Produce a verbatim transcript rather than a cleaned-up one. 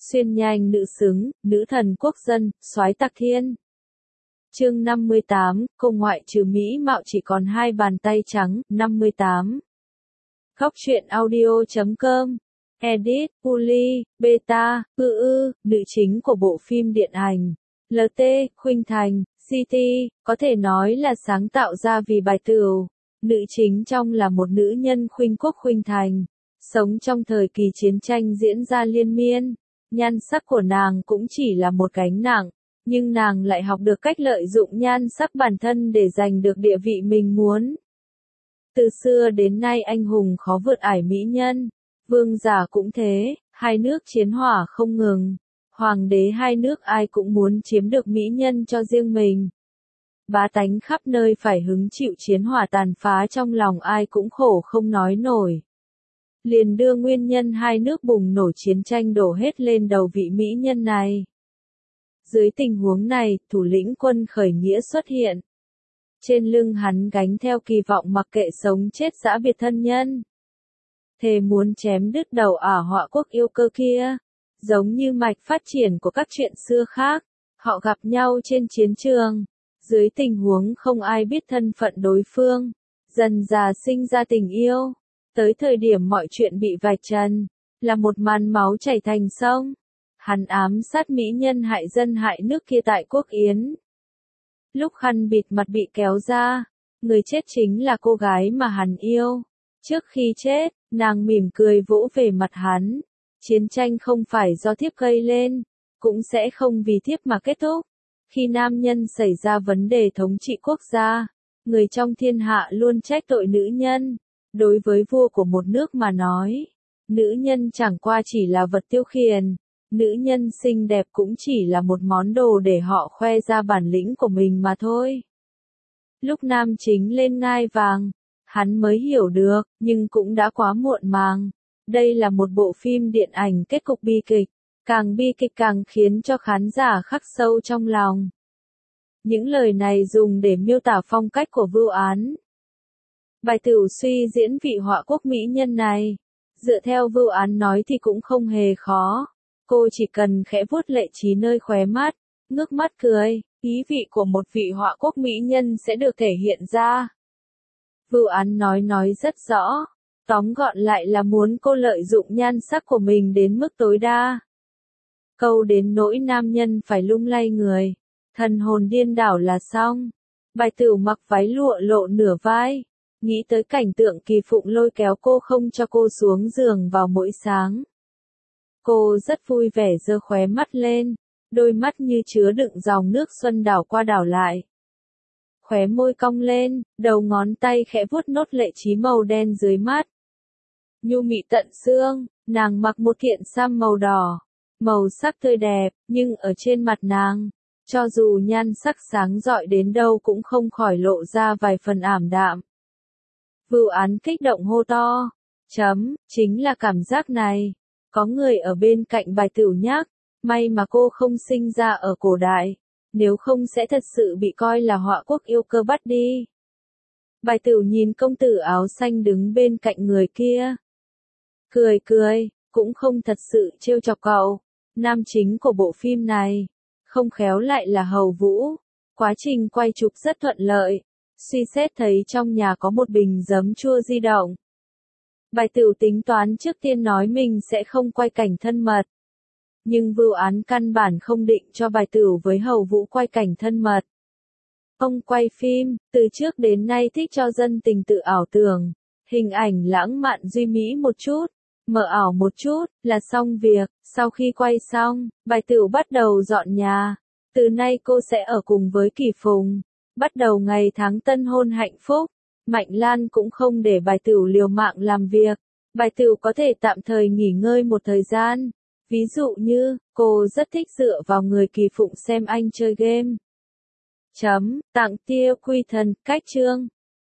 Xuyên nhanh nữ xứng, nữ thần quốc dân, soái tạc thiên. Chương năm mươi tám, cô ngoại trừ mỹ mạo chỉ còn hai bàn tay trắng, năm mươi tám. Góc truyện audio chấm com. Edit, Uli, Beta, Ư Ư, nữ chính của bộ phim điện ảnh. lờ tê, Khuynh Thành, giê tê, có thể nói là sáng tạo ra vì bài tửu. Nữ chính trong là một nữ nhân Khuynh Quốc Khuynh Thành, sống trong thời kỳ chiến tranh diễn ra liên miên. Nhan sắc của nàng cũng chỉ là một gánh nặng, nhưng nàng lại học được cách lợi dụng nhan sắc bản thân để giành được địa vị mình muốn. Từ xưa đến nay anh hùng khó vượt ải mỹ nhân, vương giả cũng thế, hai nước chiến hỏa không ngừng. Hoàng đế hai nước ai cũng muốn chiếm được mỹ nhân cho riêng mình. Bá tánh khắp nơi phải hứng chịu chiến hỏa tàn phá, trong lòng ai cũng khổ không nói nổi. Liền đưa nguyên nhân hai nước bùng nổ chiến tranh đổ hết lên đầu vị mỹ nhân này. Dưới tình huống này, thủ lĩnh quân khởi nghĩa xuất hiện. Trên lưng hắn gánh theo kỳ vọng mặc kệ sống chết giã biệt thân nhân. Thề muốn chém đứt đầu ả họa quốc yêu cơ kia. Giống như mạch phát triển của các chuyện xưa khác, họ gặp nhau trên chiến trường. Dưới tình huống không ai biết thân phận đối phương, dần dà sinh ra tình yêu. Tới thời điểm mọi chuyện bị vạch trần, là một màn máu chảy thành sông. Hắn ám sát mỹ nhân hại dân hại nước kia tại Quốc Yến. Lúc khăn bịt mặt bị kéo ra, người chết chính là cô gái mà hắn yêu. Trước khi chết, nàng mỉm cười vỗ về mặt hắn. Chiến tranh không phải do thiếp gây lên, cũng sẽ không vì thiếp mà kết thúc. Khi nam nhân xảy ra vấn đề thống trị quốc gia, người trong thiên hạ luôn trách tội nữ nhân. Đối với vua của một nước mà nói, nữ nhân chẳng qua chỉ là vật tiêu khiển. Nữ nhân xinh đẹp cũng chỉ là một món đồ để họ khoe ra bản lĩnh của mình mà thôi. Lúc nam chính lên ngai vàng, hắn mới hiểu được, nhưng cũng đã quá muộn màng. Đây là một bộ phim điện ảnh kết cục bi kịch, càng bi kịch càng khiến cho khán giả khắc sâu trong lòng. Những lời này dùng để miêu tả phong cách của Vưu Án. Bài tửu suy diễn vị họa quốc mỹ nhân này, dựa theo Vưu Án nói thì cũng không hề khó. Cô chỉ cần khẽ vuốt lệ trí nơi khóe mắt, ngước mắt cười, ý vị của một vị họa quốc mỹ nhân sẽ được thể hiện ra. Vưu Án nói nói rất rõ, tóm gọn lại là muốn cô lợi dụng nhan sắc của mình đến mức tối đa. Câu đến nỗi nam nhân phải lung lay người, thần hồn điên đảo là xong. Bài tửu mặc váy lụa lộ nửa vai, nghĩ tới cảnh tượng Kỳ Phụng lôi kéo cô không cho cô xuống giường vào mỗi sáng. Cô rất vui vẻ giơ khóe mắt lên, đôi mắt như chứa đựng dòng nước xuân đảo qua đảo lại. Khóe môi cong lên, đầu ngón tay khẽ vuốt nốt lệ trí màu đen dưới mắt. Nhu mị tận xương, nàng mặc một kiện sam màu đỏ, màu sắc tươi đẹp, nhưng ở trên mặt nàng, cho dù nhan sắc sáng rọi đến đâu cũng không khỏi lộ ra vài phần ảm đạm. Vưu Án kích động hô to, chấm, chính là cảm giác này. Có người ở bên cạnh bài tửu nhắc, may mà cô không sinh ra ở cổ đại, nếu không sẽ thật sự bị coi là họa quốc yêu cơ bắt đi. Bài tửu nhìn công tử áo xanh đứng bên cạnh người kia. Cười cười, cũng không thật sự trêu chọc cậu. Nam chính của bộ phim này, không khéo lại là Hầu Vũ. Quá trình quay chụp rất thuận lợi, suy xét thấy trong nhà có một bình giấm chua di động. Bài tửu tính toán trước tiên nói mình sẽ không quay cảnh thân mật. Nhưng Vưu Án căn bản không định cho bài tửu với Hầu Vũ quay cảnh thân mật. Ông quay phim, từ trước đến nay thích cho dân tình tự ảo tưởng, hình ảnh lãng mạn duy mỹ một chút, mờ ảo một chút, là xong việc. Sau khi quay xong, bài tửu bắt đầu dọn nhà. Từ nay cô sẽ ở cùng với Kỳ Phùng, bắt đầu ngày tháng tân hôn hạnh phúc. Mạnh Lan cũng không để bài tửu liều mạng làm việc. Bài tửu có thể tạm thời nghỉ ngơi một thời gian. Ví dụ như, cô rất thích dựa vào người Kỳ Phụng xem anh chơi game. Chấm, tặng tiêu quy thần, cách chương.